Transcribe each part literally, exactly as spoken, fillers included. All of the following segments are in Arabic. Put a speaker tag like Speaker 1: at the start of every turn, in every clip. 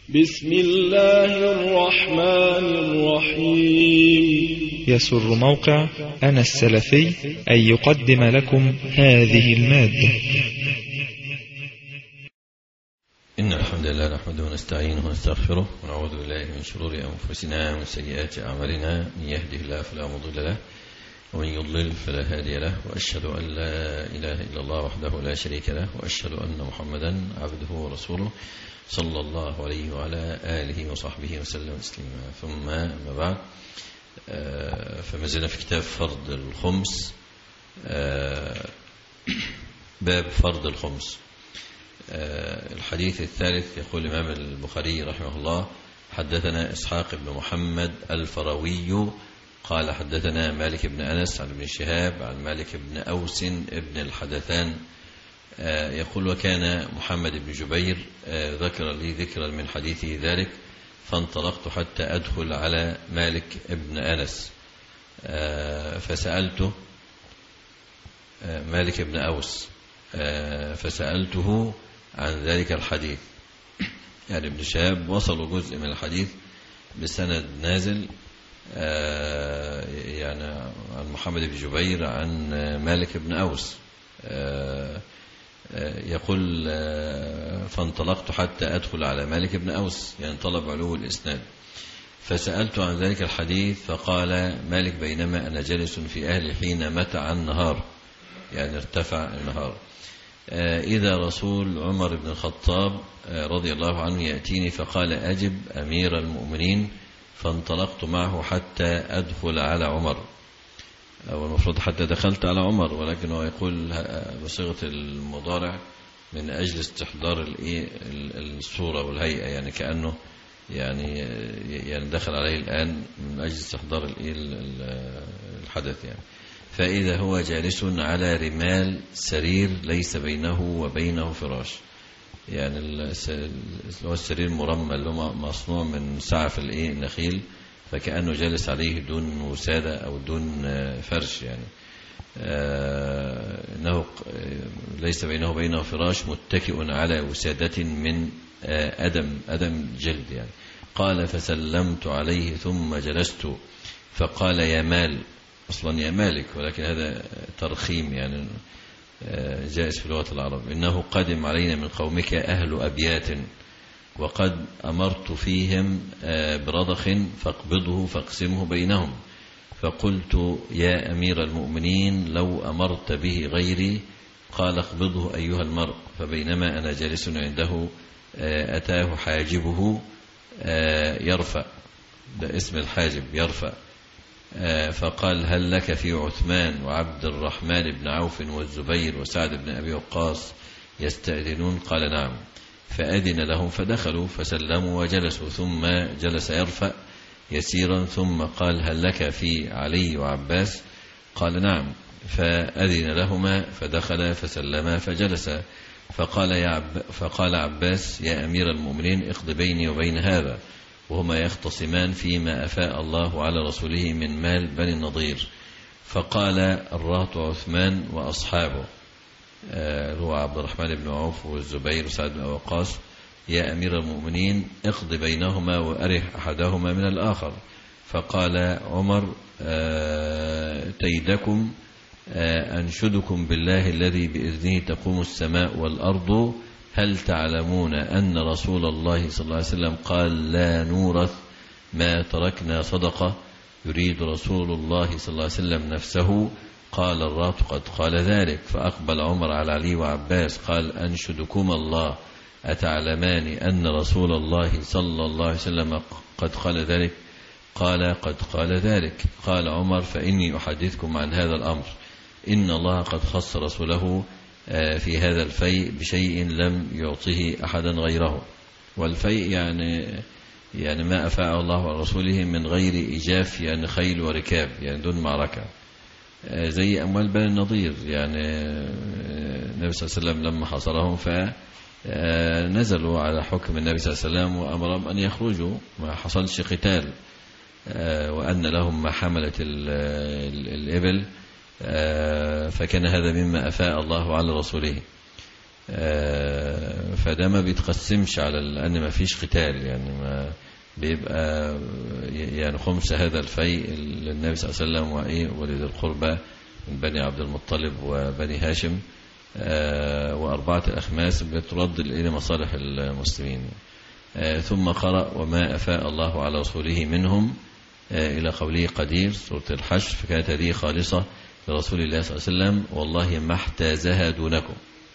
Speaker 1: بسم الله الرحمن الرحيم.
Speaker 2: يسر موقع أنا السلفي أن يقدم لكم هذه المادة.
Speaker 3: إن الحمد لله نحمده ونستعينه ونستغفره ونعوذ بالله من شرور أنفسنا ومن سيئات أعمالنا، من يهده الله فلا مضل له ومن يضلل فلا هادي له، وأشهد أن لا إله إلا الله وحده لا شريك له، وأشهد أن محمدا عبده ورسوله صلى الله عليه وعلى آله وصحبه وسلم تسليما. ثم أما بعد، فما زلنا في كتاب فرض الخمس، باب فرض الخمس. الحديث الثالث، يقول الإمام البخاري رحمه الله: حدثنا إسحاق بن محمد الفروي قال حدثنا مالك بن أنس عن ابن شهاب عن مالك بن أوس ابن الحدثان يقول: وكان محمد بن جبير ذكر لي ذكرا من حديثه ذلك، فانطلقت حتى أدخل على مالك بن أنس فسألته، مالك بن أوس فسألته عن ذلك الحديث. يعني ابن شهاب وصلوا جزء من الحديث بسند نازل، يعني عن محمد بن جبير عن مالك بن أوس. يقول: فانطلقت حتى أدخل على مالك بن أوس، يعني طلب علو الإسناد. فسألت عن ذلك الحديث فقال مالك: بينما أنا جالس في أهلي حين متع النهار، يعني ارتفع النهار، إذا رسول عمر بن الخطاب رضي الله عنه يأتيني فقال: أجب أمير المؤمنين. فانطلقت معه حتى أدخل على عمر، أو المفروض حتى دخلت على عمر، ولكن هو يقول بصيغة المضارع من أجل استحضار الصورة والهيئة، يعني كأنه يعني يعني دخل عليه الآن من أجل استحضار الحدث. يعني فإذا هو جالس على رمال سرير ليس بينه وبينه فراش، يعني هو السرير مرمى اللي هو مصنوع من سعف النخيل، فكأنه جالس عليه دون وسادة أو دون فرش، يعني إنه ليس بينه وبينه فراش، متكئ على وسادة من أدم أدم جلد. يعني قال: فسلمت عليه ثم جلست فقال: يا مال، أصلا يا مالك، ولكن هذا ترخيم يعني جائز في لغة العرب، إنه قدم علينا من قومك أهل أبيات، وقد أمرت فيهم برضخ فاقبضه فاقسمه بينهم. فقلت: يا أمير المؤمنين، لو أمرت به غيري. قال: اقبضه أيها المرء. فبينما أنا جالس عنده أتاه حاجبه يرفع، ده اسم الحاجب يرفع، فقال: هل لك في عثمان وعبد الرحمن بن عوف والزبير وسعد بن أبي وقاص يستأذنون؟ قال: نعم. فأذن لهم فدخلوا فسلموا وجلسوا، ثم جلس يرفع يسيرا، ثم قال: هل لك في علي وعباس؟ قال: نعم. فأذن لهما فدخل فسلما فجلس، فقال, يا عب فقال عباس: يا أمير المؤمنين، اقض بيني وبين هذا. وهما يختصمان فيما أفاء الله على رسوله من مال بني النضير. فقال الرهط عثمان وأصحابه، هو عبد الرحمن بن عوف والزبير وسعد بن وقاص: يا أمير المؤمنين، اقض بينهما وأرح أحدهما من الآخر. فقال عمر: تيدكم، أنشدكم بالله الذي بإذنه تقوم السماء والأرض، هل تعلمون أن رسول الله صلى الله عليه وسلم قال: لا نورث ما تركنا صدقة؟ يريد رسول الله صلى الله عليه وسلم نفسه. قال الرهط: قد قال ذلك. فأقبل عمر على علي وعباس قال: أنشدكم الله، أتعلمان أن رسول الله صلى الله عليه وسلم قد قال ذلك؟ قال: قد قال ذلك. قال عمر: فإني أحدثكم عن هذا الأمر، إن الله قد خص رسوله في هذا الفيء بشيء لم يعطه أحدا غيره. والفيء يعني يعني ما أفاء الله على رسوله من غير إجاف، يعني خيل وركاب، يعني دون معركة، زي أموال بني النضير. يعني النبي صلى الله عليه وسلم لما حصرهم فنزلوا على حكم النبي صلى الله عليه وسلم وأمرهم أن يخرجوا، ما حصلش قتال، وأن لهم ما حملت الإبل، فكان هذا مما أفاء الله على رسوله. فده ما بيتقسمش على لأن ما فيش قتال، يعني ما بيبقى يعني خمس هذا الفيء للنبي صلى الله عليه وسلم وإيه ولذي القربى من بني عبد المطلب وبني هاشم، وأربعة الأخماس بترد إلى مصالح المسلمين. ثم قرأ وما أفاء الله على رسوله منهم إلى قوله قدير سورة الحشر، فكانت هذه خالصة لرسول الله صلى الله عليه وسلم والله ما احتازها دونكم،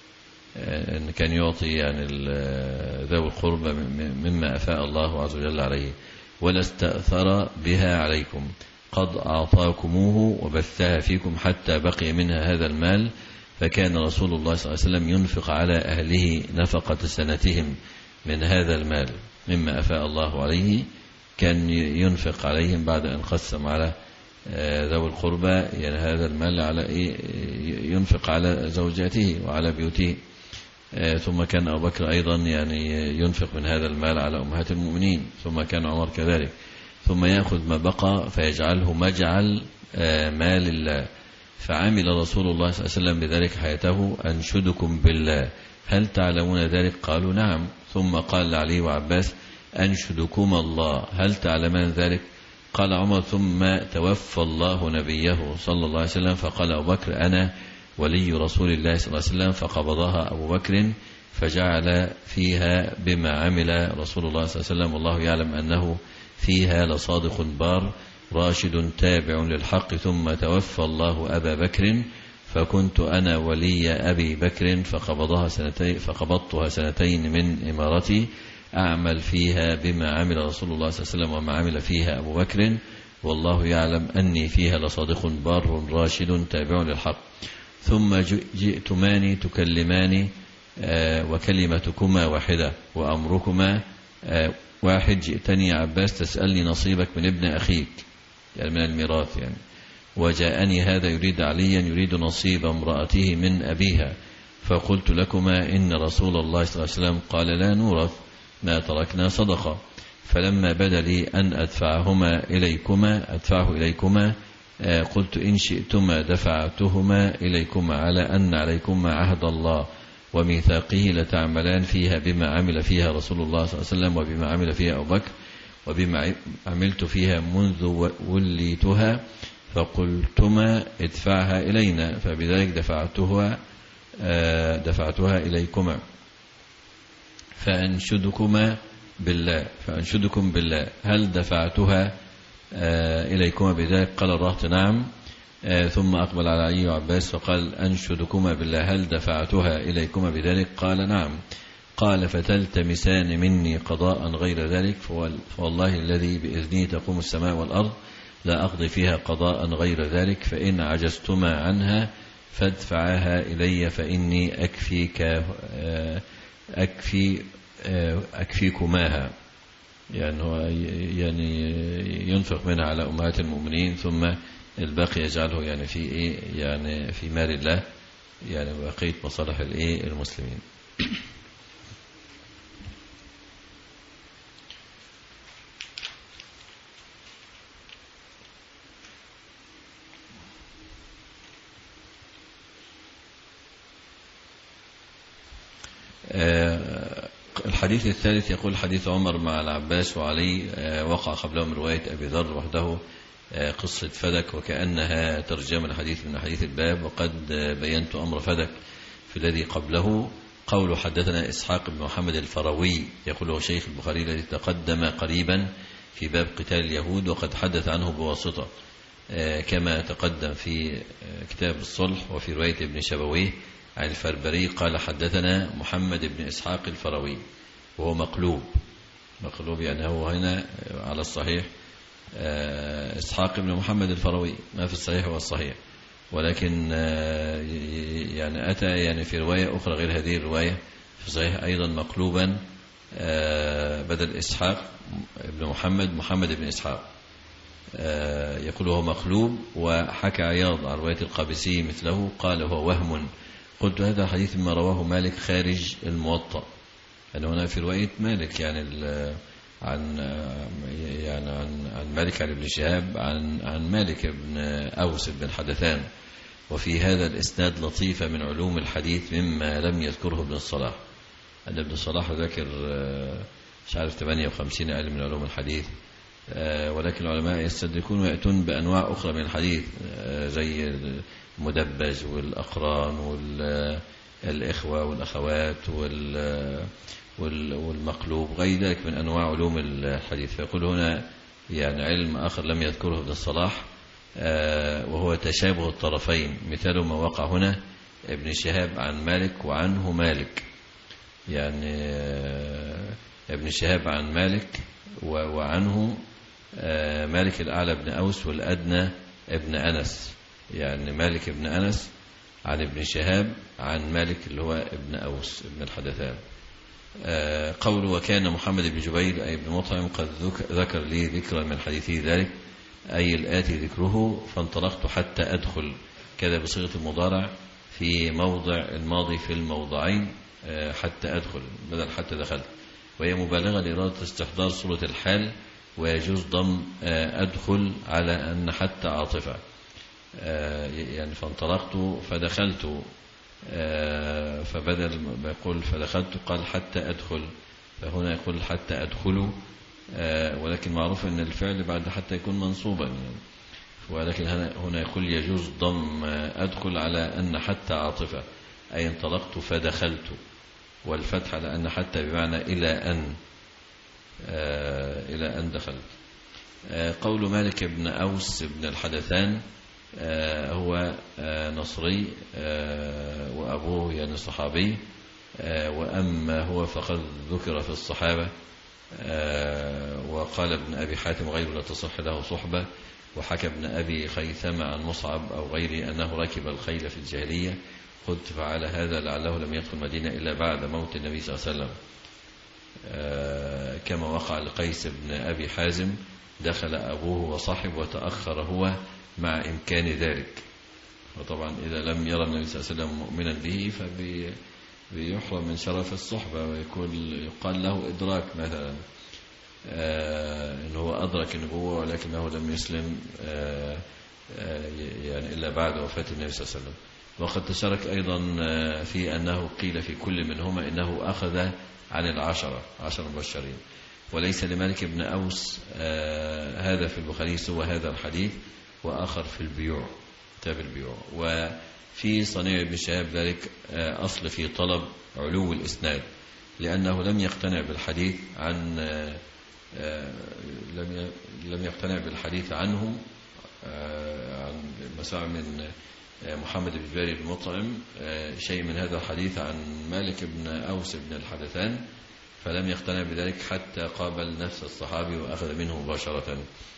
Speaker 3: أن كان يعطي يعني ذوي القربى مما أفاء الله عز وجل عليه، ولا استأثر بها عليكم قد أعطاكموه وبثها فيكم حتى بقي منها هذا المال. فكان رسول الله صلى الله عليه وسلم ينفق على أهله نفقة سنتهم من هذا المال مما أفاء الله عليه، كان ينفق عليهم بعد أن قسم على ذوي القربى يعني هذا المال على إيه ينفق على زوجاته وعلى بيوته. ثم كان أبو بكر أيضا يعني ينفق من هذا المال على أمهات المؤمنين، ثم كان عمر كذلك، ثم يأخذ ما بقى فيجعله مجعل مال الله. فعمل رسول الله صلى الله عليه وسلم بذلك حياته. أنشدكم بالله هل تعلمون ذلك؟ قالوا نعم. ثم قال لعلي وعباس أنشدكم الله هل تعلمان ذلك؟ قال عمر ثم توفى الله نبيه صلى الله عليه وسلم، فقال أبو بكر أنا ولي رسول الله صلى الله عليه وسلم، فقبضها أبو بكر فجعل فيها بما عمل رسول الله صلى الله عليه وسلم، والله يعلم أنه فيها لصادق بار راشد تابع للحق. ثم توفى الله أبا بكر فكنت أنا ولي أبي بكر فقبضها سنتين فقبضتها سنتين من إمارتي أعمل فيها بما عمل رسول الله صلى الله عليه وسلم وما عمل فيها أبو بكر، والله يعلم أني فيها لصادق بار راشد تابع للحق. ثم جئتماني تكلماني وكلمتكما واحدة وأمركما واحد. جئتني يا عباس تسألني نصيبك من ابن أخيك يعني من الميراث يعني، وجاءني هذا يريد عليا يريد نصيب امرأته من أبيها، فقلت لكما إن رسول الله صلى الله عليه وسلم قال لا نورث ما تركنا صدقة، فلما بدا لي أن أدفعهما إليكما أدفعه إليكما قلت إن شئتما دفعتهما إليكما على أن عليكما عهد الله وميثاقه لتعملان فيها بما عمل فيها رسول الله صلى الله عليه وسلم وبما عمل فيها أبو بكر وبما عملت فيها منذ وليتها، فقلتما ادفعها إلينا، فبذلك دفعتها دفعتها إليكما. فأنشدكما بالله فأنشدكم بالله هل دفعتها إليكما بذلك؟ قال الرهط نعم. ثم أقبل على علي وعباس فقال أنشدكما بالله هل دفعتها إليكما بذلك؟ قال نعم. قال فتلتمسان مني قضاء غير ذلك؟ فوالله الذي بإذنه تقوم السماء والأرض لا أقضي فيها قضاء غير ذلك، فإن عجزتما عنها فادفعاها إلي فإني أكفيك أكفي أكفيكماها، يعني هو يعني ينفق منها على أمهات المؤمنين ثم الباقي يجعله يعني في إيه يعني في مال الله يعني بقية مصالح الإيه المسلمين. الحديث الثالث يقول حديث عمر مع العباس وعلي وقع قبلهم رواية أبي ذر وحده قصة فدك وكأنها ترجمة الحديث من حديث الباب، وقد بينت أمر فدك في الذي قبله. قول حدثنا إسحاق بن محمد الفروي يقوله شيخ البخاري الذي تقدم قريبا في باب قتال اليهود، وقد حدث عنه بواسطة كما تقدم في كتاب الصلح وفي رواية ابن شبويه عن الفربري قال حدثنا محمد بن إسحاق الفروي وهو مقلوب مقلوب يعني هو هنا على الصحيح إسحاق بن محمد الفروي ما في الصحيح والصحيح، ولكن يعني أتى يعني في رواية أخرى غير هذه الرواية في الصحيح أيضا مقلوبا بدل إسحاق بن محمد محمد بن إسحاق يقول هو مقلوب. وحكى عياض عن رواية القابسي مثله قال هو وهم. قلت هذا حديث ما رواه مالك خارج الموطأ، يعني هنا في رواية مالك يعني عن يعني عن عن مالك عن ابن شهاب عن عن مالك بن أوس بن حدثان وفي هذا الإسناد لطيفة من علوم الحديث مما لم يذكره ابن الصلاح. أن ابن الصلاح ذكر مش عارف ثمانية وخمسين علم من علوم الحديث، ولكن العلماء يستدركون ويأتون بأنواع أخرى من الحديث زي المدبج والأقران والإخوة والأخوات والمقلوب غير ذلك من أنواع علوم الحديث. فيقول هنا يعني علم آخر لم يذكره ابن الصلاح وهو تشابه الطرفين، مثال ما وقع هنا ابن شهاب عن مالك وعنه مالك، يعني ابن شهاب عن مالك وعنه مالك الأعلى بن أوس والأدنى ابن أنس، يعني مالك ابن أنس عن ابن شهاب عن مالك اللي هو ابن أوس ابن الحدثان. قول وكان محمد بن جبير أي ابن مطعم قد ذكر لي ذكرا من حديثه ذلك أي الآتي ذكره، فانطلقت حتى أدخل كذا بصيغة المضارع في موضع الماضي في الموضعين حتى أدخل بدل حتى دخلت، وهي مبالغة لإرادة استحضار صورة الحال، ويجوز ضم أدخل على أن حتى عاطفة، يعني فانطلقت فدخلت، فبدل ما يقول فدخلت قال حتى أدخل، فهنا يقول حتى أدخل، ولكن معروف أن الفعل بعد حتى يكون منصوبا يعني، ولكن هنا يقول يجوز ضم أدخل على أن حتى عاطفة أي انطلقت فدخلت، والفتح على أن حتى بمعنى إلى أن إلى أن دخلت. قول مالك بن أوس بن الحدثان هو نصري وأبوه يعني صحابي، وأما هو فقد ذكر في الصحابة، وقال ابن أبي حاتم غير لا تصح له صحبة، وحكى ابن أبي خيثمة عن مصعب أو غيره أنه ركب الخيل في الجاهلية، قلت فعل هذا لعله لم يدخل المدينة إلا بعد موت النبي صلى الله عليه وسلم، كما وقع لقيس بن أبي حازم دخل أبوه وصاحب وتأخر هو مع إمكان ذلك، وطبعا إذا لم يرى النبي صلى الله عليه وسلم مؤمنا به فبيحرم من شرف الصحبة، ويكون يقال له إدراك مثلا إنه هو أدرك النبوة ولكنه لم يسلم يعني إلا بعد وفاة النبي صلى الله عليه وسلم. وقد تشارك أيضا في أنه قيل في كل منهما إنه أخذ عن العشرة عشر مبشرين، وليس لمالك بن أوس هذا في البخاري سوى هذا الحديث، وآخر في البيوع كتاب البيوع. وفي صنيع ابن شهاب ذلك أصل في طلب علو الإسناد، لأنه لم يقتنع بالحديث عن لم لم يقتنع بالحديث عنه عن مساع من محمد بن جبير بن مطعم شيء من هذا الحديث عن مالك بن أوس بن الحدثان، فلم يقتنع بذلك حتى قابل نفس الصحابي وأخذ منه مباشرة.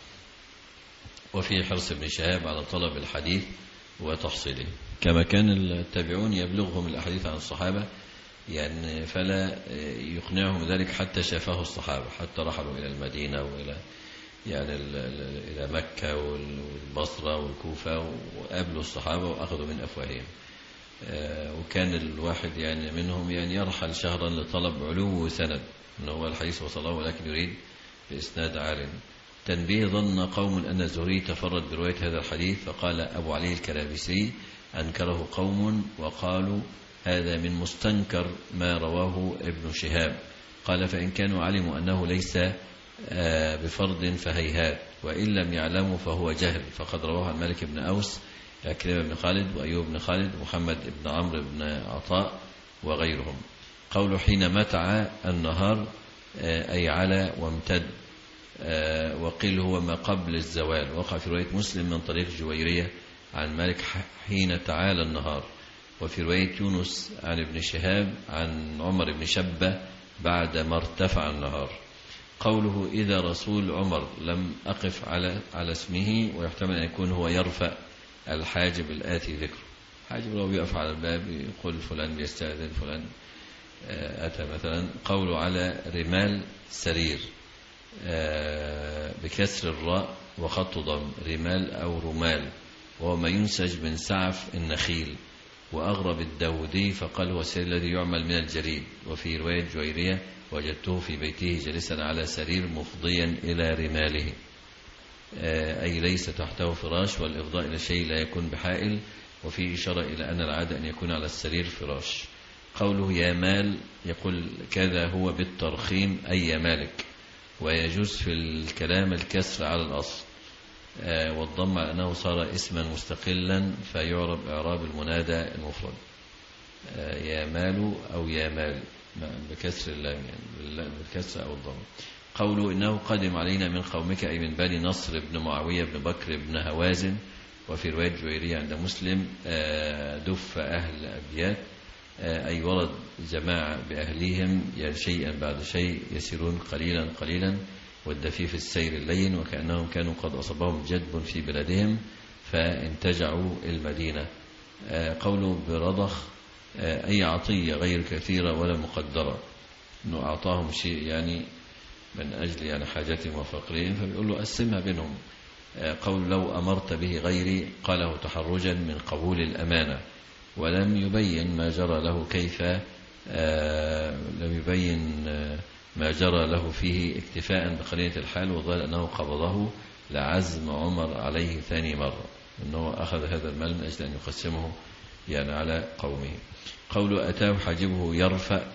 Speaker 3: وفي حرص ابن شهاب على طلب الحديث وتحصيله، كما كان التابعون يبلغهم الأحاديث عن الصحابة يعني فلا يقنعهم ذلك حتى شافه الصحابة، حتى رحلوا إلى المدينة وإلى يعني إلى مكة والبصرة والكوفة وقابلوا الصحابة وأخذوا من أفواههم. وكان الواحد يعني منهم يعني يرحل شهرا لطلب علو سند، أنه هو الحديث وصله ولكن يريد بإسناد عال. تنبيه ظن قوم أن الزهري تفرد برواية هذا الحديث، فقال أبو علي الكرابسي أنكره قوم وقالوا هذا من مستنكر ما رواه ابن شهاب، قال فإن كانوا علموا أنه ليس بفرض فهيهات، وإن لم يعلموا فهو جهل، فقد رواه عن مالك بن أوس عكرمة بن خالد وأيوب بن خالد محمد بن عمرو بن عطاء وغيرهم. قول حين متع النهار أي على وامتد، وقيل هو ما قبل الزوال، وقع في رواية مسلم من طريق جويرية عن مالك حين تعالى النهار، وفي رواية يونس عن ابن شهاب عن عمر بن شبة بعد ما ارتفع النهار. قوله إذا رسول عمر لم أقف على على اسمه، ويحتمل أن يكون هو يرفع الحاجب الآتي ذكره، حاجب لو بيقف على الباب يقول فلان بيستأذن فلان أتى مثلا. قوله على رمال سرير بكسر الراء وخط ضم، رمال أو رمال، وهو ما ينسج من سعف النخيل. وأغرب الداودي فقال هو السرير الذي يعمل من الجريد. وفي رواية جويرية وجدته في بيته جالسا على سرير مفضيا إلى رماله، أي ليس تحته فراش، والإفضاء إلى شيء لا يكون بحائل وفيه إشارة إلى أن العادة أن يكون على السرير فراش. قوله يا مال يقول كذا هو بالترخيم أي يا مالك، ويجوز في الكلام الكسر على الأصل والضم على أنه صار اسما مستقلا فيعرب إعراب المنادى المفرد يا مال أو يا مال بكسر اللام يعني بالكسر أو الضم. قوله إنه قدم علينا من قومك أي من بني نصر بن معاوية بن بكر بن هوازن، وفي رواية جويرية عند مسلم دف أهل أبيات أي ورد جماعة بأهليهم يعني شيئا بعد شيء يسيرون قليلا قليلا والدفيف السير اللين، وكأنهم كانوا قد أصابهم جدب في بلدهم فانتجعوا المدينة. قوله برضخ أي عطية غير كثيرة ولا مقدرة، أنه أعطاهم شيء يعني من أجل يعني حاجتهم وفقرهم فبيقول له قسمها بينهم. قول لو أمرت به غيري قاله تحرجا من قبول الأمانة، ولم يبين ما جرى له كيف لم يبين ما جرى له فيه اكتفاء بقرينة الحال، وظل أنه قبضه لعزم عمر عليه ثاني مرة، أنه أخذ هذا المال من أجل أن يقسمه يعني على قومه. قوله أتاه حاجبه يرفع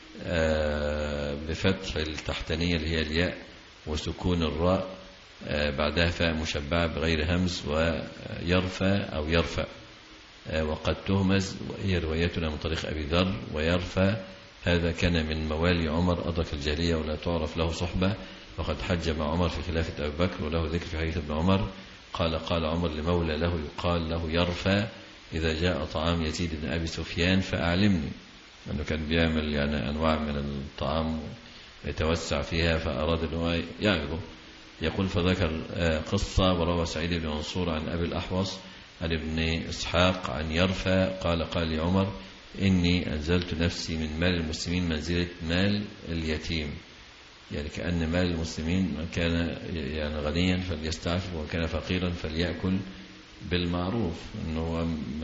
Speaker 3: بفتح التحتانية اللي هي الياء وسكون الراء بعدها فاء مشبعة بغير همز، ويرفع أو يرفع وقد تهمز، وهي روايتنا من طريق أبي ذر. ويرفع هذا كان من موالي عمر أدرك الجاهلية ولا تعرف له صحبة، وقد حج مع عمر في خلافة أبي بكر، وله ذكر في حديث ابن عمر قال قال عمر لمولى له يقال له يرفع إذا جاء طعام يزيد بن أبي سفيان فأعلمني، أنه كان بيعمل يعني أنواع من الطعام يتوسع فيها فأراد أنه يعرضه. يقول فذكر قصة وروى سعيد بن منصور عن أبي الأحوص عن ابن إسحاق عن يرفع قال قال لي عمر إني أنزلت نفسي من مال المسلمين منزلة مال اليتيم، يعني كأن مال المسلمين من كان يعني غنيا فليستعفف وكان فقيرا فليأكل بالمعروف، أنه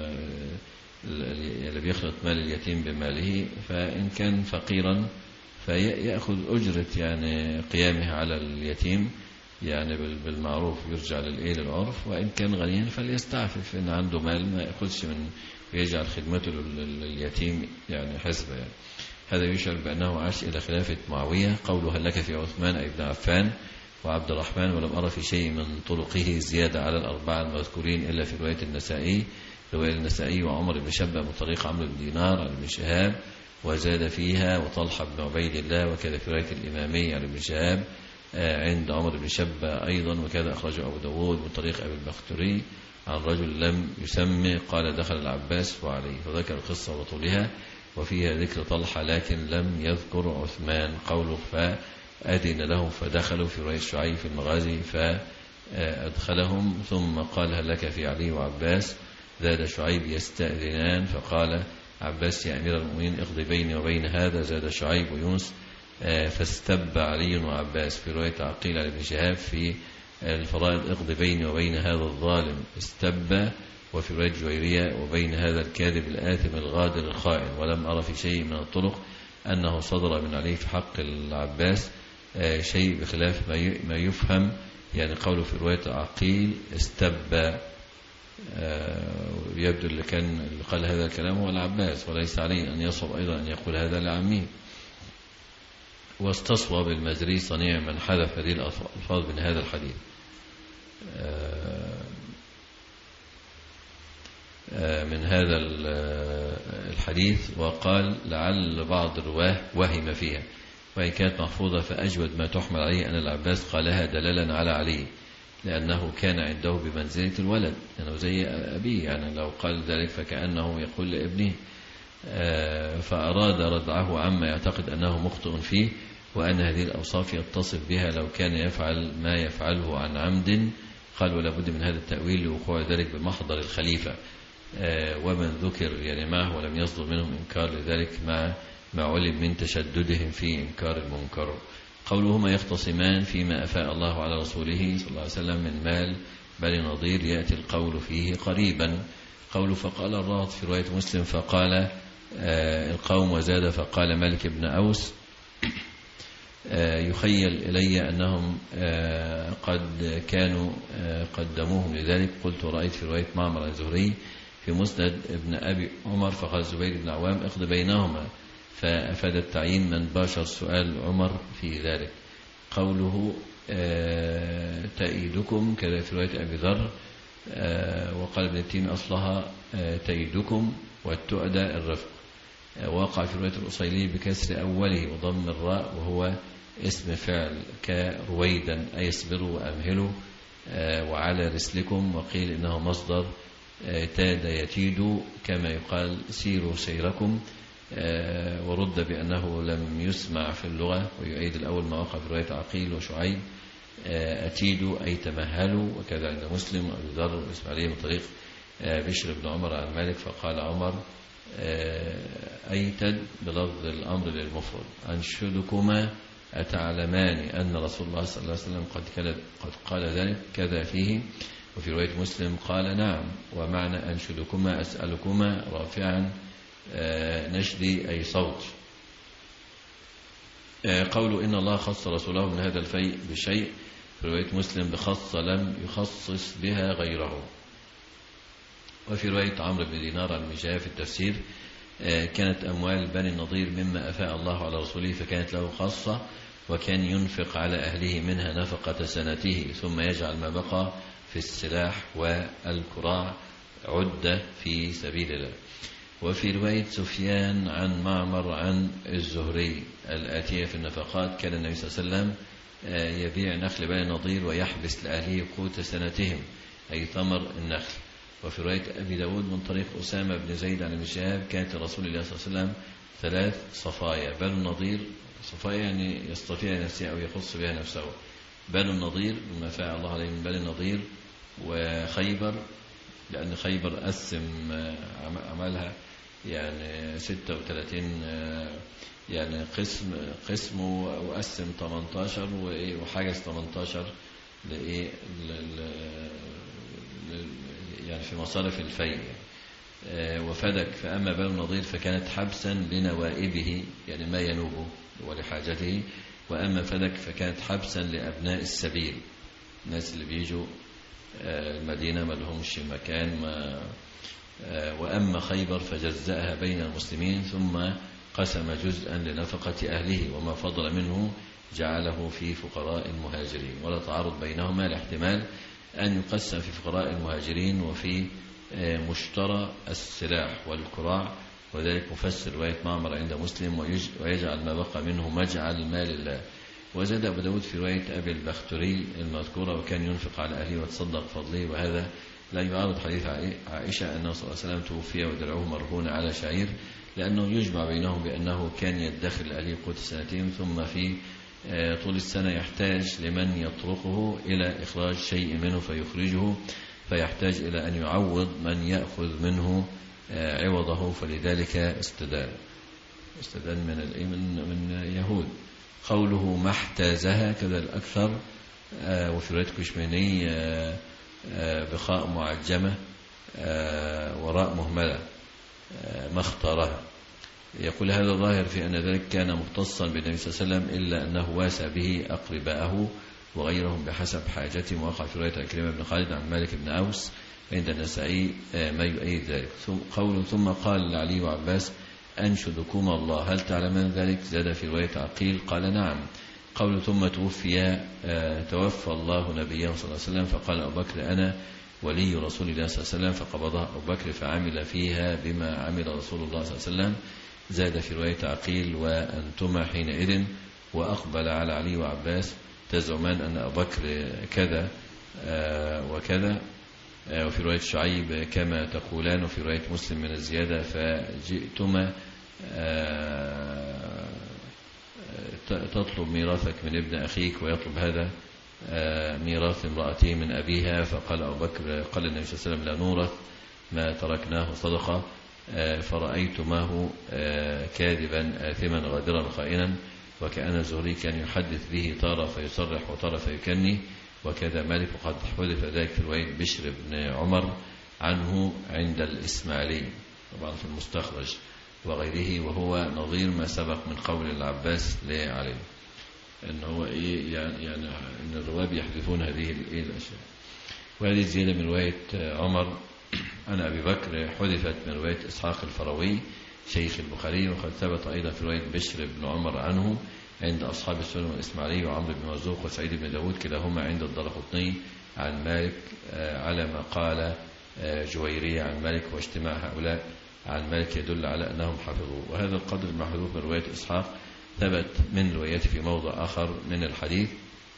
Speaker 3: اللي بيخلط مال اليتيم بماله، فإن كان فقيرا فيأخذ أجرة يعني قيامه على اليتيم يعني بالمعروف يرجع للإيه للعرف، وإن كان غنيا فليستعفف إن عنده مال ما يأخذش من ويجعل خدمته لليتيم يعني حسبة يعني. هذا يشعر بأنه عاش إلى خلافة معاوية. قوله هل لك في عثمان أي ابن عفان وعبد الرحمن، ولم أرى في شيء من طرقه زيادة على الأربعة المذكورين إلا في رواية النسائي رواية النسائي وعمر بن شبة من طريق عمرو بن دينار عن ابن شهاب وزاد فيها وطلحة بن عبيد الله، وكذا في رواية الإمامي عن ابن شهاب عند عمر بن شبة أيضا، وكذا أخرجه أبو داود من طريق أبي البختري عن رجل لم يسمي قال دخل العباس وعليه، فذكر القصة وطولها وفيها ذكر طلحة لكن لم يذكر عثمان. قوله فأذن لهم فدخلوا في رواية شعيب في المغازي فأدخلهم ثم قال هل لك في علي وعباس، زاد شعيب يستأذنان فقال عباس يا أمير المؤمنين اقضي بيني وبين هذا، زاد شعيب ويونس فاستب علي وعباس. في رواية عقيل عن ابن شهاب في الفرائض اقضي بيني وبين هذا الظالم استب، وفي رواية جويرية وبين هذا الكاذب الآثم الغادر الخائن. ولم أرى في شيء من الطرق أنه صدر من عليه في حق العباس شيء بخلاف ما يفهم، يعني قوله في رواية عقيل استب يبدو اللي كان اللي قال هذا الكلام هو العباس، وليس عليه أن يصب أيضا أن يقول هذا لعمه. واستصوب المزري صنيع من حذف هذه الألفاظ من هذا الحديث. من هذا الحديث وقال لعل بعض الرواه وهم فيها، وإن كانت محفوظة فأجود ما تحمل عليه أن العباس قالها دلالا على علي لأنه كان عنده بمنزلة الولد، لأنه يعني زي أبيه، يعني لو قال ذلك فكأنه يقول لابنه، فأراد ردعه عما يعتقد أنه مخطئ فيه، وأن هذه الأوصاف يتصف بها لو كان يفعل ما يفعله عن عمد. قال ولا بد من هذا التأويل لوقوع ذلك بمحضر الخليفة ومن ذكر يعني معه ولم يصدر منهم إنكار لذلك مع ما علم من تشددهم في إنكار المنكر. قولهما يختصمان فيما أفاء الله على رسوله صلى الله عليه وسلم من مال بني نضير يأتي القول فيه قريبا. قوله فقال الراهط في رواية مسلم فقال القوم وزاد فقال مالك بن أوس يخيل إلي أنهم قد كانوا قدموهم لذلك. قلت رأيت في رواية معمر الزهري في مسند ابن أبي عمر فقال الزبير بن عوام اقض بينهما، فأفاد التعيين من باشر سؤال عمر في ذلك. قوله آه تأيدكم كذا في رواية أبي ذر، آه وقال ابن التين أصلها آه تأيدكم والتؤدى الرفق. آه وقع في رواية الأصيلي بكسر أوله وضم الراء وهو اسم فعل كرويدا أي اصبروا وأمهلوا آه وعلى رسلكم، وقيل إنه مصدر آه تاد يتيد كما يقال سيروا سيركم، آه ورد بأنه لم يسمع في اللغة، ويؤيد الأول ما وقع في رواية عقيل وشعيب آه أتيدوا أي تمهلوا، وكذا عند مسلم وأبي ذر وإسماعيل من طريق آه بشر بن عمر عن مالك فقال عمر آه أيتد بلفظ الأمر للمفرد أنشدكما أتعلمان أن رسول الله صلى الله عليه وسلم قد قد قال ذلك كذا فيه. وفي رواية مسلم قال نعم، ومعنى أنشدكما أسألكما رافعا نشدي أي صوت. قوله إن الله خص رسوله من هذا الفيء بشيء في رواية مسلم بخص لم يخصص بها غيره. وفي رواية عمرو بن دينار عن مجاهد في التفسير كانت أموال بني النضير مما أفاء الله على رسوله فكانت له خاصة، وكان ينفق على أهله منها نفقة سنته ثم يجعل ما بقى في السلاح والكراع عدة في سبيل الله. وفي رواية سفيان عن معمر عن الزهري الآتية في النفقات كان النبي صلى الله عليه وسلم يبيع نخل بني النضير ويحبس لأهله قوت سنتهم أي ثمر النخل. وفي رواية أبي داود من طريق أسامة بن زيد عن ابن شهاب كانت رسول الله صلى الله عليه وسلم ثلاث صفايا. بنو النضير صفايا يعني يصطفيها نفسه أو يخص بها نفسه. بنو النضير مما فاء الله عليه من بني النضير، وخيبر لأن خيبر قسم عملها يعني ستة وثلاثين يعني قسم قسم وقسم ثمانية عشر وحجز ثمانية عشر لإيه يعني في مصارف الفيء. وفدك فأما بنو النضير فكانت حبسا لنوائبه يعني ما ينوبه ولحاجته، وأما فدك فكانت حبسا لأبناء السبيل الناس اللي بيجوا المدينة ما لهمش مكان ما. وأما خيبر فجزأها بين المسلمين ثم قسم جزءا لنفقة أهله وما فضل منه جعله في فقراء المهاجرين، ولا تعارض بينهما لاحتمال أن يقسم في فقراء المهاجرين وفي مشترى السلاح والكراع، وذلك مفسر رواية معمر عند مسلم ويجعل ما بقى منه مجعل مال الله. وزاد أبو داود في رواية أبي البختري المذكورة وكان ينفق على أهله وتصدق فضله، وهذا لا يعارض حديث عائشة أنه صلى الله عليه وسلم توفي ودرعه مرهون على شعير، لأنه يجمع بينهم بأنه كان يدخر لأهله قوت سنتين ثم في طول السنة يحتاج لمن يطرقه إلى إخراج شيء منه فيخرجه، فيحتاج إلى أن يعوض من يأخذ منه عوضه، فلذلك استدان استدان من من من يهود. قوله ما احتازها كذا الأكثر، وفي رواية كشميني بخاء معجمة وراء مهملة ما اختارها. يقول هذا ظاهر في أن ذلك كان مختصا بالنبي صلى الله عليه وسلم إلا أنه واسى به أقرباءه وغيرهم بحسب حاجتهم. وقع في رواية عكرمة بن خالد عن مالك بن أوس عند النسائي ما يؤيد ذلك. قوله ثم قال لعلي وعباس أنشدكما الله هل تعلمان ذلك؟ زاد في رواية عقيل قال نعم. قوله ثم توفي توفى الله نبيه صلى الله عليه وسلم فقال أبو بكر أنا ولي رسول الله صلى الله عليه وسلم فقبضها أبو بكر فعمل فيها بما عمل رسول الله صلى الله عليه وسلم. زاد في رواية عقيل وأنتما حينئذ وأقبل على علي وعباس تزعمان أن أبو بكر كذا وكذا. وفي رواية شعيب كما تقولان. وفي رواية مسلم من الزيادة فجئتما تطلب ميراثك من ابن أخيك ويطلب هذا ميراث امرأته من أبيها. فقال أبو بكر قال النبي صلى الله عليه وسلم لا نورث ما تركناه صدقة فرأيتماه كاذبا آثما غادرا خائنا. وكأن الزهري كان يحدث به تارة فيصرح وتارة فيكني، وكذا مالك وقد حدث ذلك في رواية بشر بن عمر عنه عند الإسماعيلي طبعا في المستخرج وغيره، وهو نظير ما سبق من قول العباس لعلي أن هو إيه يعني, يعني أن الرواب يحدثون هذه الأشياء. وهذه زيادة من رواية عمر عن أبي بكر حذفت من رواية إسحاق الفروي شيخ البخاري، وقد ثبت أيضا في رواية بشر بن عمر عنه عند أصحاب السنن والإسماعيلي وعمرو بن مرزوق وسعيد بن داود كلاهما عند الدارقطني عن مالك على ما قال جويرية عن مالك، واجتماع هؤلاء عن مالك يدل على أنهم حفظوا. وهذا القدر المحذوف من رواية إسحاق ثبت من روايته في موضع آخر من الحديث،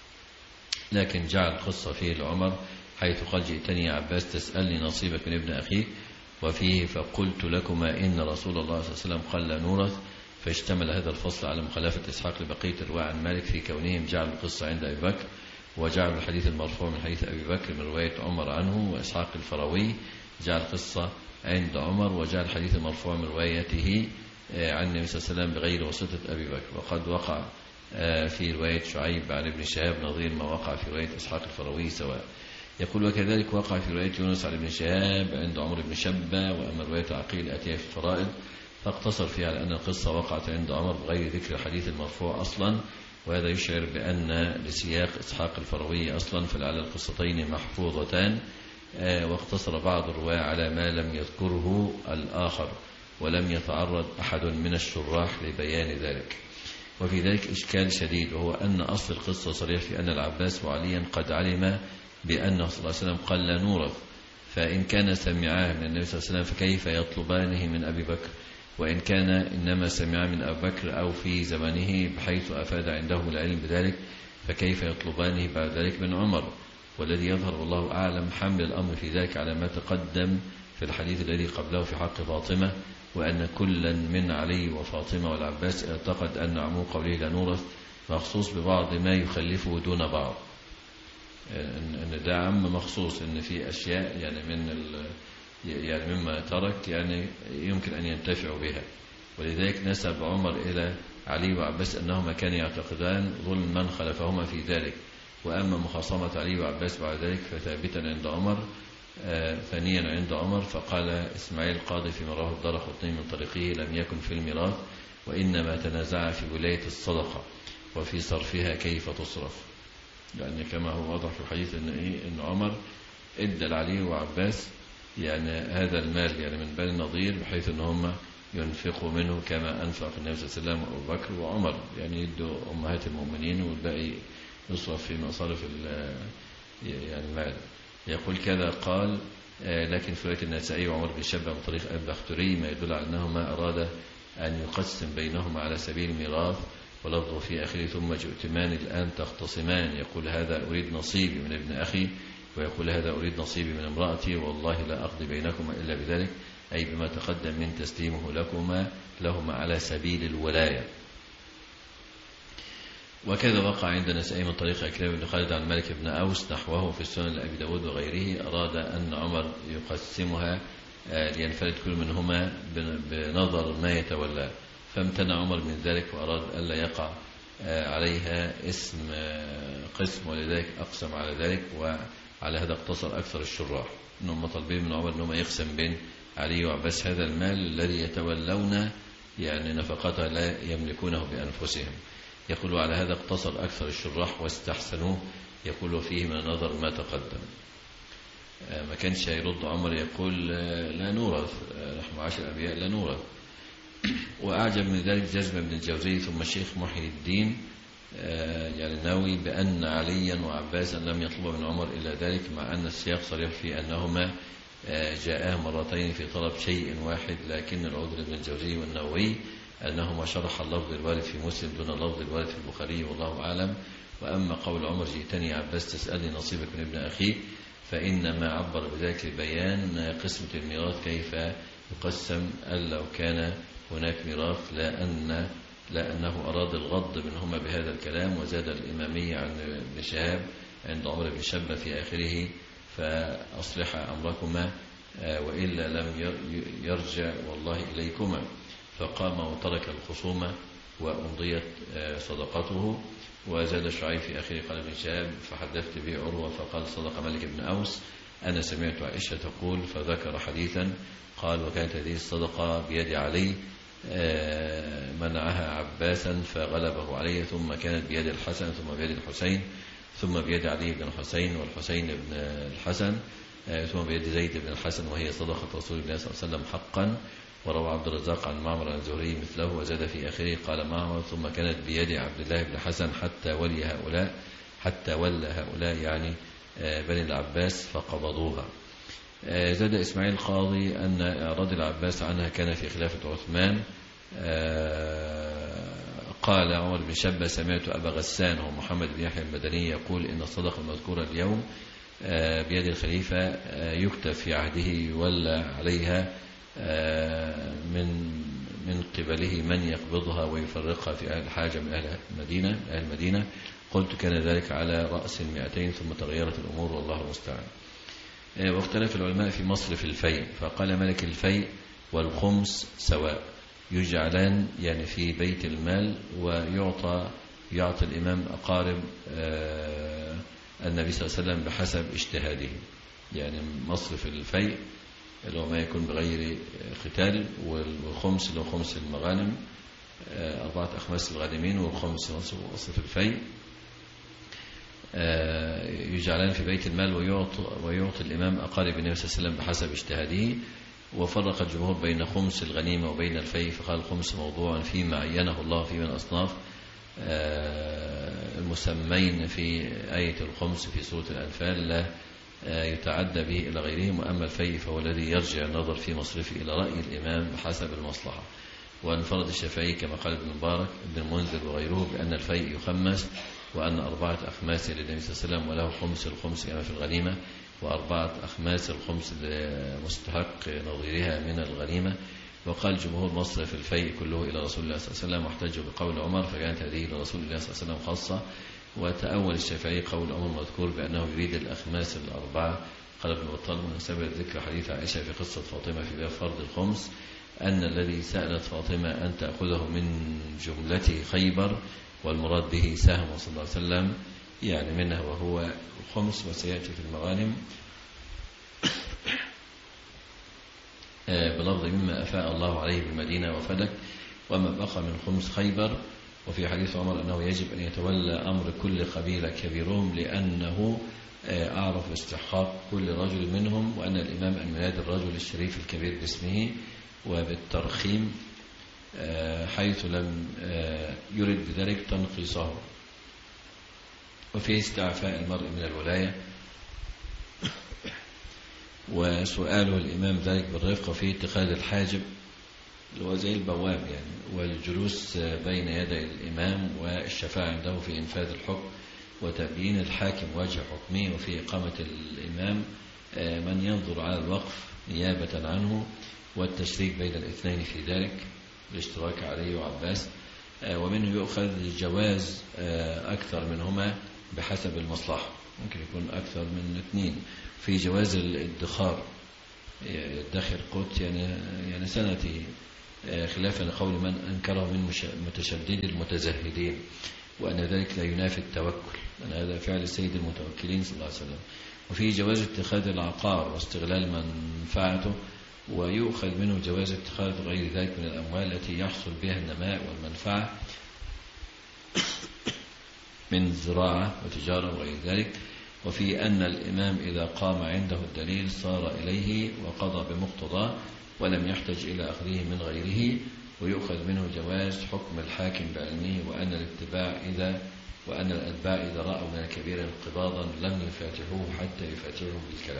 Speaker 3: لكن جعل قصة فيه لعمر حيث قال جئتني يا عباس تسألني نصيبك من ابن أخيك، وفيه فقلت لكما إن رسول الله صلى الله عليه وسلم قال لا نورث. فاشتمل هذا الفصل على مخالفة إسحاق لبقية الرواية عن مالك في كونهم جعلوا القصة عند أبي بكر، وجعلوا الحديث المرفوع من حديث أبي بكر من رواية عمر عنه، وإسحاق الفروي جعل القصة عند عمر وجعل الحديث المرفوع من روايته عن النبي صلى الله عليه وسلم بغير واسطة أبي بكر. وقد وقع في رواية شعيب عن ابن شهاب نظير ما وقع في رواية إسحاق الفروي سواء. يقول وكذلك وقع في رواية يونس عن ابن شهاب عند عمر بن شبة. وأما رواية عقيل أتيها في الفرائض فاقتصر فيها على أن القصة وقعت عند عمر بغير ذكر الحديث المرفوع أصلا، وهذا يشعر بأن لسياق إسحاق الفروي أصلا فلعل القصتين محفوظتان، واقتصر بعض الرواة على ما لم يذكره الآخر، ولم يتعرض أحد من الشراح لبيان ذلك. وفي ذلك إشكال شديد، وهو أن أصل القصة صريح في أن العباس وعليا قد علم بأنه صلى الله عليه وسلم قال لا نورث، فإن كان سمعاه من النبي صلى الله عليه وسلم فكيف يطلبانه من أبي بكر، وإن كان إنما سمعاه من أبي بكر أو في زمانه بحيث أفاد عنده العلم بذلك فكيف يطلبانه بعد ذلك من عمر. والذي يظهر والله أعلم حمل الأمر في ذلك على ما تقدم في الحديث الذي قبله في حق فاطمة، وأن كلا من علي وفاطمة والعباس اعتقد أن عموم قوله لا نورث مخصوص ببعض ما يخلفه دون بعض، أن ده عم مخصوص، أن في أشياء يعني من يعني مما ترك يعني يمكن أن ينتفعوا بها. ولذلك نسب عمر إلى علي وعباس أنهما كانوا يعتقدان ظلم من خلفهما في ذلك. وأما مخاصمة علي وعباس بعد ذلك فثابتا عند عمر ثانيا عند عمر. فقال إسماعيل القاضي في مراه الدارقطني من طريقه لم يكن في الميراث، وإنما تنازع في ولاية الصدقة وفي صرفها كيف تصرف، يعني كما هو واضح في الحديث إن, إيه إن عمر ادى لعلي وعباس يعني هذا المال يعني من بني النضير بحيث ان هم ينفقوا منه كما انفق النبي صلى الله عليه وسلم وابو بكر وعمر، يعني يدوا امهات المؤمنين والباقي يصرف في مصارف يعني المال. يقول كذا قال لكن في روايه النسائي وعمر بن شبه من طريق ابي البختري ما يدل على انه ما اراد ان يقسم بينهما على سبيل الميراث، ولفظه في اخره ثم جئتمان الان تختصمان، يقول هذا اريد نصيبي من ابن اخي ويقول هذا أريد نصيبي من امرأتي والله لا أقضي بينكما إلا بذلك، أي بما تقدم من تسليمه لكما لهما على سبيل الولاية. وكذا وقع عند النسائي من طريق أكرم بن خالد عن مالك بن أوس نحوه في السنن لأبي داود وغيره، أراد أن عمر يقسمها لينفرد كل منهما بنظر ما يتولى، فامتنع عمر من ذلك وأراد ألا يقع عليها اسم قسم، ولذلك أقسم على ذلك. وعلى هذا اقتصر أكثر الشراح أنهم طالبين من عمر أنهم يقسم بين علي وعباس هذا المال الذي يتولون يعني نفقته لا يملكونه بأنفسهم. يقول على هذا اقتصر أكثر الشراح واستحسنوه، يقول فيه من نظر ما تقدم. ما كانش يرد عمر يقول لا نورث نحن معاشر الأنبياء لا نورث. وأعجب من ذلك جزم ابن الجوزي ثم الشيخ محي الدين يعني ناوي بأن عليا وعباسا لم يطلب من عمر إلا ذلك، مع أن السياق صريح في أنهما جاءا مرتين في طلب شيء واحد، لكن العذر ابن الجوزي والنووي أنهما شرح اللفظ الوارد في مسلم دون اللفظ الوارد في البخاري والله أعلم. وأما قول عمر جئتني يا عباس تسألني نصيبك من ابن أخيك فإنما عبر بذلك البيان قسمة الميراث كيف يقسم، أن لو كان هناك ميراث لا أن لا أنه أراد الغض منهما بهذا الكلام. وزاد الإمامية عن ابن شهاب عند عمر بن شبة في آخره فأصلح أمركما وإلا لم يرجع والله إليكما، فقام وترك الخصومة وأمضيت صدقته. وزاد شعيب في آخره قال ابن شهاب فحدثت به عروة فقال صدق مالك بن أوس أنا سمعت عائشة تقول، فذكر حديثا قال وكانت هذه الصدقة بيد علي منعها عباسا فغلبه عليه، ثم كانت بيد الحسن ثم بيد الحسين ثم بيد علي بن الحسين والحسين بن الحسن، ثم بيد زيد بن الحسن وهي صدقة رسول الله صلى الله عليه وسلم حقا. وروى عبد الرزاق عن معمر عن الزهري مثله وزاد في آخره قال معمر ثم كانت بيد عبد الله بن الحسن حتى ولي هؤلاء حتى ولى هؤلاء يعني بني العباس فقبضوها. زاد إسماعيل القاضي أن إعراض العباس عنها كان في خلافة عثمان. قال عمر بن شبة سمعت أبا غسان ومحمد بن يحيى المدني يقول إن الصدقة المذكورة اليوم بيد الخليفة يكتب في عهده يولى عليها من من قبله من يقبضها ويفرقها في أهل الحاجة من أهل المدينة أهل المدينة. قلت كان ذلك على رأس المئتين ثم تغيرت الأمور والله المستعان. واختلف العلماء في مصرف الفيء فقال ملك الفيء والخمس سواء يجعلان يعني في بيت المال ويعطى يعطي الإمام أقارب النبي صلى الله عليه وسلم بحسب اجتهاده. يعني مصرف الفيء اللي هو ما يكون بغير قتال والخمس اللي هو خمس المغانم أربعة أخماس الغانمين والخمس مصرف الفيء يجعلان في بيت المال ويعطي, ويعطي الإمام أقارب النبي صلى الله عليه وسلم بحسب اجتهاده. وفرق الجمهور بين خمس الغنيمة وبين الفيء فقال الخمس موضوع فيما عينه الله في من أصناف المسمين في آية الخمس في سورة الأنفال لا يتعدى به إلى غيرهم. وأما الفيء فهو الذي يرجع النظر في مصرفه إلى رأي الإمام بحسب المصلحة. وانفرد الشافعي كما قال ابن مبارك ابن المنذر وغيره بأن الفيء يخمس وأن أربعة أخماس للنبي صلى الله عليه وسلم وله خمس الخمس كما في الغنيمة وأربعة أخماس الخمس مستحق نظيرها من الغنيمة. وقال جمهور مصرف الفيء كله إلى رسول الله صلى الله عليه وسلم واحتجوا بقول عمر فكانت هذه إلى رسول الله صلى الله عليه وسلم خاصة. وتأول الشافعي قول عمر مذكور بأنه يريد الأخماس الأربعة. قال ابن بطال مناسبة ذكر حديث عائشة في قصة فاطمة في باب فرض الخمس أن الذي سألت فاطمة أن تأخذه من جملة خيبر والمراد به سهم صلى الله عليه وسلم يعني منه وهو الخمس وسيأتي في المغانم بلفظ مما أفاء الله عليه بالمدينة وفدك وما بقى من خمس خيبر. وفي حديث عمر أنه يجب أن يتولى أمر كل قبيلة كبيرهم لأنه أعرف استحقاق كل رجل منهم وأن الإمام أن ينادي الرجل الشريف الكبير باسمه وبالترخيم حيث لم يرد بذلك تنقيصه. وفي استعفاء المرء من الولاية وسؤاله الإمام ذلك بالرفق في اتخاذ الحاجب اللي هو زي البواب يعني والجلوس بين يدي الإمام والشفاعة عنده في إنفاذ الحكم وتبيين الحاكم وجه حكمه وفي إقامة الإمام من ينظر على الوقف نيابة عنه والتشريك بين الاثنين في ذلك الاشتراك عليه وعباس. ومنه يؤخذ جواز أكثر منهما بحسب المصلحة ممكن يكون أكثر من اثنين في جواز الادخار يدخر قوت يعني يعني سنته خلافا لقول من أنكره من متشدد المتزهدين وأن ذلك لا ينافي التوكل أن هذا فعل سيد المتوكلين صلى الله عليه وسلم. وفي جواز اتخاذ العقار واستغلال منفعته ويؤخذ منه جواز اتخاذ غير ذلك من الأموال التي يحصل بها النماء والمنفعة من زراعة وتجارة وغير ذلك. وفي أن الإمام إذا قام عنده الدليل صار إليه وقضى بمقتضاه ولم يحتج إلى أخذه من غيره. ويؤخذ منه جواز حكم الحاكم بعلمه وأن الاتباع إذا وأن الأتباع إذا رأوا من الكبير انقباضا لم يفاتحوه حتى يفاتحوه بالكلام.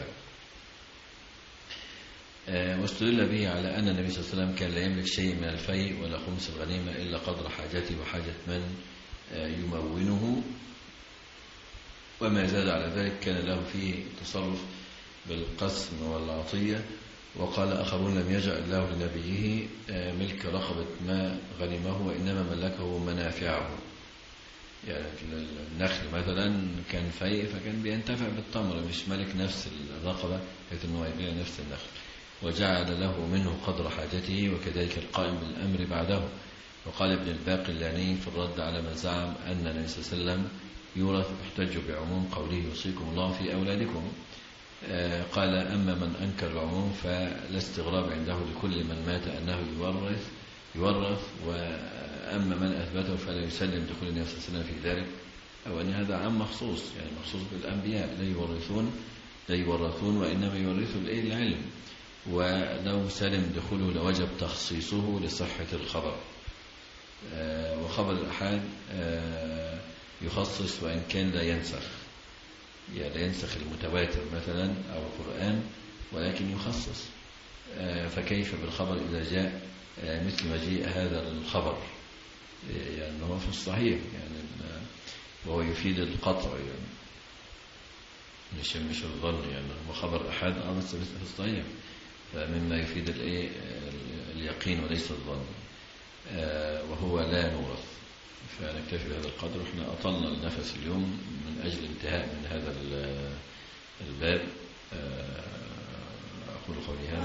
Speaker 3: واستدل به على أن النبي صلى الله عليه وسلم كان لا يملك شيء من الفيء ولا خمس الغنيمة إلا قدر حاجته وحاجة من يمونه وما زاد على ذلك كان له فيه تصرف بالقسم والعطية. وقال آخرون لم يجعل الله لنبيه ملك رقبة ما غنمه وإنما ملكه منافعه يعني النخل مثلا كان فيء فكان بينتفع بالتمر مش ملك نفس الرقبة حيث أنه يبيع نفس النخل وجعل له منه قدر حاجته وكذلك القائم بالأمر بعده. وقال ابن الباقلاني في الرد على من زعم أن النبي صلى الله عليه وسلم يورث احتج بعموم قوله يوصيكم الله في أولادكم. قال أما من أنكر العموم فلا استغراب عنده لكل من مات أنه يورث يورث وأما من أثبته فلا يسلم دخول النبي صلى الله عليه وسلم في ذلك أو أن هذا عام مخصوص يعني مخصوص بالأنبياء لا يورثون لا يورثون وإنما يورثوا العلم. ولو سلم دخوله لوجب تخصيصه لصحة الخبر. وخبر الأحاد يخصص وإن كان لا ينسخ، يعني لا ينسخ المتواتر مثلا أو القرآن، ولكن يخصص. فكيف بالخبر إذا جاء مثل مجيء هذا الخبر، يعني هو في الصحيح يعني، وهو يفيد القطع يعني، مش مش الظن يعني، هو خبر أحد أو بس في الصحيح، فمما يفيد الايه اليقين وليس الظن. وهو لا نورث. فنكتفي بهذا القدر. احنا أطلنا النفس اليوم من أجل انتهاء من هذا الباب. أقول قولي هذا.